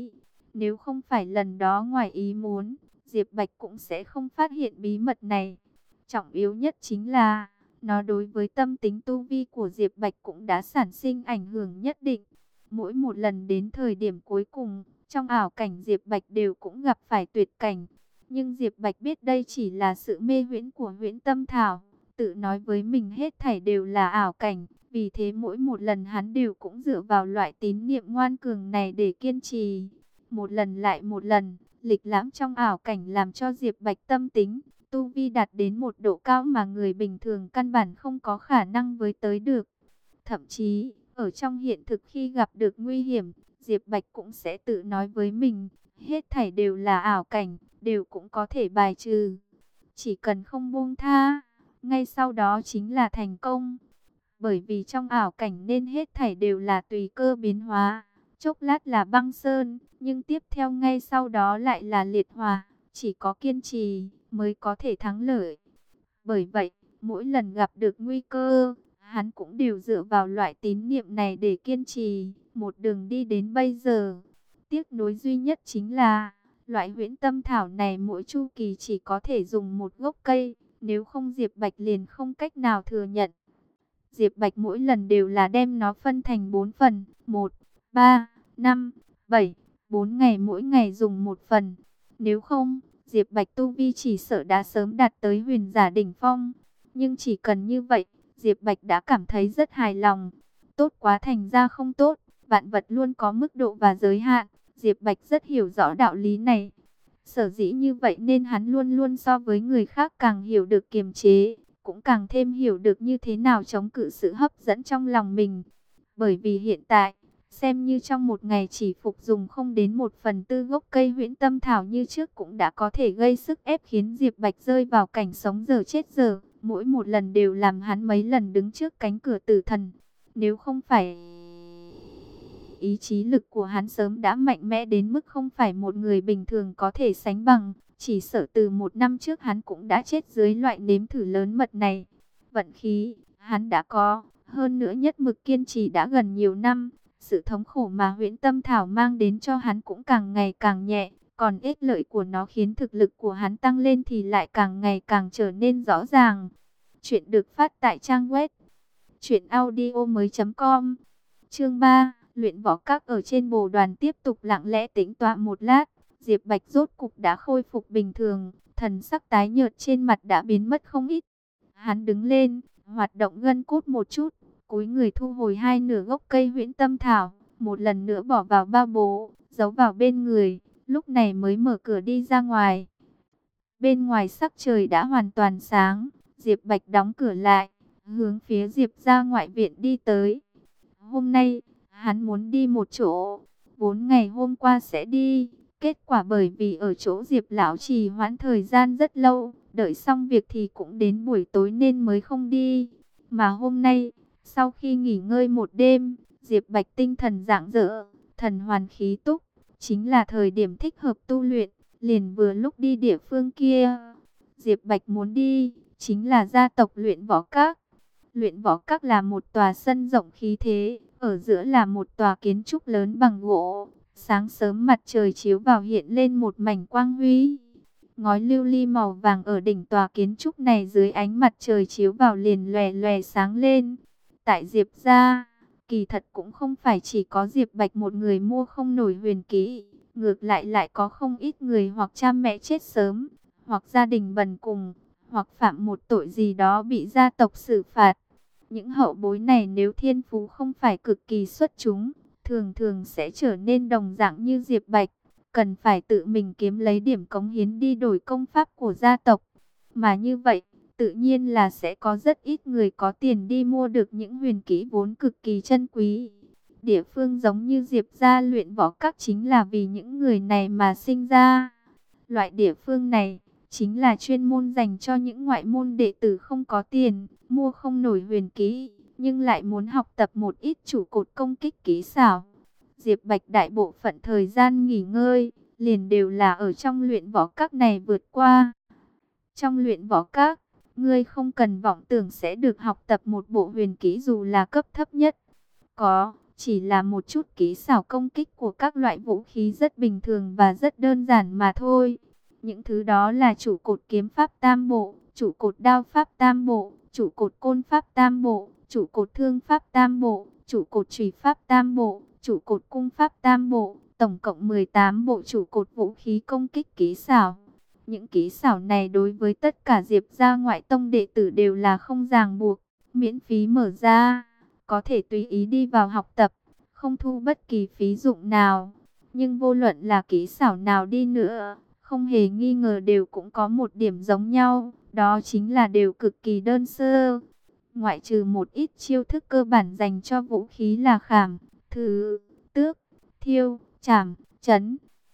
Nếu không phải lần đó ngoài ý muốn, Diệp Bạch cũng sẽ không phát hiện bí mật này. Trọng yếu nhất chính là, nó đối với tâm tính tu vi của Diệp Bạch cũng đã sản sinh ảnh hưởng nhất định. Mỗi một lần đến thời điểm cuối cùng, trong ảo cảnh Diệp Bạch đều cũng gặp phải tuyệt cảnh. Nhưng Diệp Bạch biết đây chỉ là sự mê huyễn của huyễn tâm thảo, tự nói với mình hết thảy đều là ảo cảnh. Vì thế mỗi một lần hắn đều cũng dựa vào loại tín niệm ngoan cường này để kiên trì. Một lần lại một lần, lịch lãm trong ảo cảnh làm cho Diệp Bạch tâm tính, tu vi đạt đến một độ cao mà người bình thường căn bản không có khả năng với tới được. Thậm chí, ở trong hiện thực khi gặp được nguy hiểm, Diệp Bạch cũng sẽ tự nói với mình, hết thảy đều là ảo cảnh, đều cũng có thể bài trừ. Chỉ cần không buông tha, ngay sau đó chính là thành công. Bởi vì trong ảo cảnh nên hết thảy đều là tùy cơ biến hóa. Chốc lát là băng sơn, nhưng tiếp theo ngay sau đó lại là liệt hỏa. Chỉ có kiên trì mới có thể thắng lợi. Bởi vậy, mỗi lần gặp được nguy cơ, hắn cũng đều dựa vào loại tín niệm này để kiên trì. Một đường đi đến bây giờ. Tiếc nuối duy nhất chính là, loại huyễn tâm thảo này mỗi chu kỳ chỉ có thể dùng một gốc cây. Nếu không Diệp Bạch liền không cách nào thừa nhận. Diệp Bạch mỗi lần đều là đem nó phân thành 4 phần, 1, 3, 5, 7, 4 ngày mỗi ngày dùng một phần. Nếu không, Diệp Bạch tu vi chỉ sợ đã sớm đạt tới huyền giả đỉnh phong. Nhưng chỉ cần như vậy, Diệp Bạch đã cảm thấy rất hài lòng. Tốt quá thành ra không tốt, vạn vật luôn có mức độ và giới hạn. Diệp Bạch rất hiểu rõ đạo lý này. Sở dĩ như vậy nên hắn luôn luôn so với người khác càng hiểu được kiềm chế, cũng càng thêm hiểu được như thế nào chống cự sự hấp dẫn trong lòng mình. Bởi vì hiện tại, xem như trong một ngày chỉ phục dùng không đến 1/4 gốc cây huyễn tâm thảo như trước cũng đã có thể gây sức ép khiến Diệp Bạch rơi vào cảnh sống dở chết dở. Mỗi một lần đều làm hắn mấy lần đứng trước cánh cửa tử thần. Nếu không phải ý chí lực của hắn sớm đã mạnh mẽ đến mức không phải một người bình thường có thể sánh bằng. Chỉ sợ từ 1 năm trước hắn cũng đã chết dưới loại nếm thử lớn mật này. Vận khí, hắn đã có, hơn nữa nhất mực kiên trì đã gần nhiều năm. Sự thống khổ mà huyễn tâm thảo mang đến cho hắn cũng càng ngày càng nhẹ. Còn ích lợi của nó khiến thực lực của hắn tăng lên thì lại càng ngày càng trở nên rõ ràng. Chuyện được phát tại trang web truyệnaudiomoi.com. Chương 3, luyện võ các. Ở trên bồ đoàn tiếp tục lặng lẽ tĩnh tọa một lát. Diệp Bạch rốt cục đã khôi phục bình thường, thần sắc tái nhợt trên mặt đã biến mất không ít. Hắn đứng lên, hoạt động gân cốt một chút, cúi người thu hồi 2 nửa gốc cây huyễn tâm thảo, một lần nữa bỏ vào bao bố, giấu vào bên người, lúc này mới mở cửa đi ra ngoài. Bên ngoài sắc trời đã hoàn toàn sáng, Diệp Bạch đóng cửa lại, hướng phía Diệp ra ngoại viện đi tới. Hôm nay, hắn muốn đi một chỗ, 4 ngày hôm qua sẽ đi. Kết quả bởi vì ở chỗ Diệp lão trì hoãn thời gian rất lâu, đợi xong việc thì cũng đến buổi tối nên mới không đi. Mà hôm nay, sau khi nghỉ ngơi một đêm, Diệp Bạch tinh thần rạng rỡ, thần hoàn khí túc, chính là thời điểm thích hợp tu luyện, liền vừa lúc đi địa phương kia. Diệp Bạch muốn đi, chính là gia tộc luyện võ các. Luyện võ các là một tòa sân rộng khí thế, ở giữa là một tòa kiến trúc lớn bằng gỗ. Sáng sớm mặt trời chiếu vào hiện lên một mảnh quang huy. Ngói lưu ly màu vàng ở đỉnh tòa kiến trúc này dưới ánh mặt trời chiếu vào liền lòe lòe sáng lên. Tại Diệp gia, kỳ thật cũng không phải chỉ có Diệp Bạch một người mua không nổi huyền kỹ. Ngược lại lại có không ít người hoặc cha mẹ chết sớm, hoặc gia đình bần cùng, hoặc phạm một tội gì đó bị gia tộc xử phạt. Những hậu bối này nếu thiên phú không phải cực kỳ xuất chúng, thường thường sẽ trở nên đồng dạng như Diệp Bạch, cần phải tự mình kiếm lấy điểm cống hiến đi đổi công pháp của gia tộc. Mà như vậy, tự nhiên là sẽ có rất ít người có tiền đi mua được những huyền kỹ vốn cực kỳ chân quý. Địa phương giống như Diệp gia luyện võ các chính là vì những người này mà sinh ra. Loại địa phương này chính là chuyên môn dành cho những ngoại môn đệ tử không có tiền, mua không nổi huyền kỹ, nhưng lại muốn học tập một ít trụ cột công kích kỹ xảo. Diệp Bạch đại bộ phận thời gian nghỉ ngơi, liền đều là ở trong luyện võ các này vượt qua. Trong luyện võ các, ngươi không cần vọng tưởng sẽ được học tập một bộ huyền kỹ dù là cấp thấp nhất. Có, chỉ là một chút kỹ xảo công kích của các loại vũ khí rất bình thường và rất đơn giản mà thôi. Những thứ đó là trụ cột kiếm pháp tam bộ, trụ cột đao pháp tam bộ, trụ cột côn pháp tam bộ, trụ cột thương pháp tam bộ, trụ cột chùy pháp tam bộ, trụ cột cung pháp tam bộ, tổng cộng 18 bộ trụ cột vũ khí công kích kỹ xảo. Những kỹ xảo này đối với tất cả Diệp gia ngoại tông đệ tử đều là không ràng buộc, miễn phí mở ra, có thể tùy ý đi vào học tập, không thu bất kỳ phí dụng nào. Nhưng vô luận là kỹ xảo nào đi nữa, không hề nghi ngờ đều cũng có một điểm giống nhau, đó chính là đều cực kỳ đơn sơ. Ngoại trừ một ít chiêu thức cơ bản dành cho vũ khí là khảm, thử, tước, thiêu, chảm, chấn.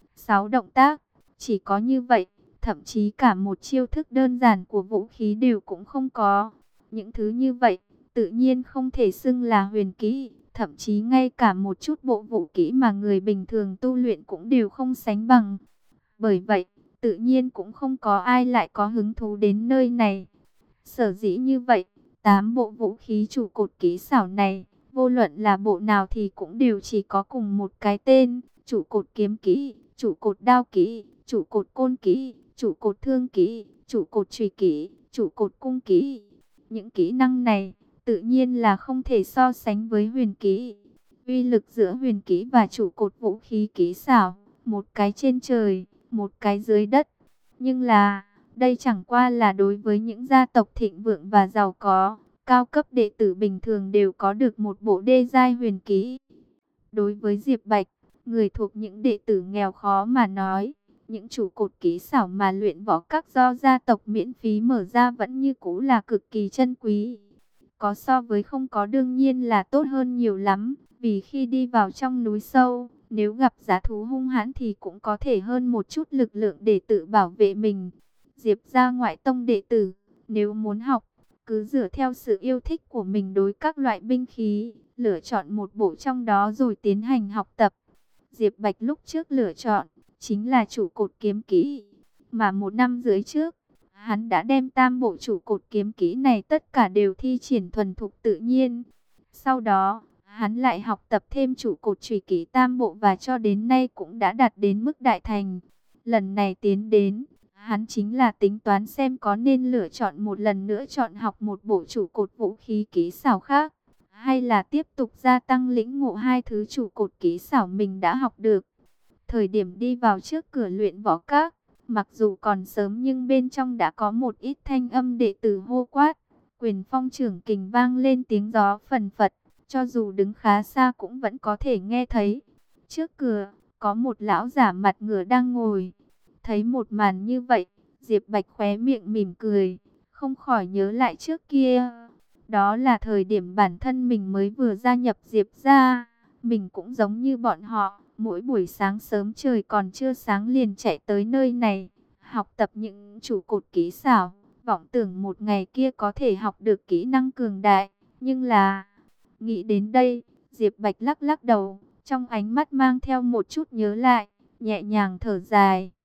6 động tác, chỉ có như vậy, thậm chí cả một chiêu thức đơn giản của vũ khí đều cũng không có. Những thứ như vậy, tự nhiên không thể xưng là huyền kỹ, thậm chí ngay cả một chút bộ vũ kỹ mà người bình thường tu luyện cũng đều không sánh bằng. Bởi vậy, tự nhiên cũng không có ai lại có hứng thú đến nơi này. Sở dĩ như vậy, 8 bộ vũ khí trụ cột kỹ xảo này, vô luận là bộ nào thì cũng đều chỉ có cùng một cái tên, trụ cột kiếm kỹ, trụ cột đao kỹ, trụ cột côn kỹ, trụ cột thương kỹ, trụ cột chùy kỹ, trụ cột cung kỹ. Những kỹ năng này, tự nhiên là không thể so sánh với huyền kỹ. Uy lực giữa huyền kỹ và trụ cột vũ khí kỹ xảo, một cái trên trời, một cái dưới đất. Nhưng là, đây chẳng qua là đối với những gia tộc thịnh vượng và giàu có, cao cấp đệ tử bình thường đều có được một bộ đê giai huyền kỹ. Đối với Diệp Bạch, người thuộc những đệ tử nghèo khó mà nói, những trụ cột kỹ xảo mà luyện võ các do gia tộc miễn phí mở ra vẫn như cũ là cực kỳ chân quý. Có so với không có đương nhiên là tốt hơn nhiều lắm, vì khi đi vào trong núi sâu, nếu gặp dã thú hung hãn thì cũng có thể hơn một chút lực lượng để tự bảo vệ mình. Diệp gia ngoại tông đệ tử, nếu muốn học, cứ dựa theo sự yêu thích của mình đối các loại binh khí, lựa chọn một bộ trong đó rồi tiến hành học tập. Diệp Bạch lúc trước lựa chọn, chính là trụ cột kiếm kỹ, mà 1 năm trước, hắn đã đem 3 bộ trụ cột kiếm kỹ này tất cả đều thi triển thuần thục tự nhiên. Sau đó, hắn lại học tập thêm trụ cột chùy kỹ 3 bộ và cho đến nay cũng đã đạt đến mức đại thành. Lần này tiến đến, hắn chính là tính toán xem có nên lựa chọn một lần nữa chọn học một bộ trụ cột vũ khí kỹ xảo khác, hay là tiếp tục gia tăng lĩnh ngộ 2 thứ trụ cột kỹ xảo mình đã học được. Thời điểm đi vào trước cửa luyện võ các, mặc dù còn sớm nhưng bên trong đã có một ít thanh âm đệ tử hô quát, quyền phong trưởng kình vang lên tiếng gió phần phật, cho dù đứng khá xa cũng vẫn có thể nghe thấy. Trước cửa, có một lão giả mặt ngửa đang ngồi. Thấy một màn như vậy, Diệp Bạch khóe miệng mỉm cười, không khỏi nhớ lại trước kia. Đó là thời điểm bản thân mình mới vừa gia nhập Diệp gia, mình cũng giống như bọn họ, mỗi buổi sáng sớm trời còn chưa sáng liền chạy tới nơi này, học tập những trụ cột kỹ xảo, vọng tưởng một ngày kia có thể học được kỹ năng cường đại. Nhưng là, nghĩ đến đây, Diệp Bạch lắc lắc đầu, trong ánh mắt mang theo một chút nhớ lại, nhẹ nhàng thở dài.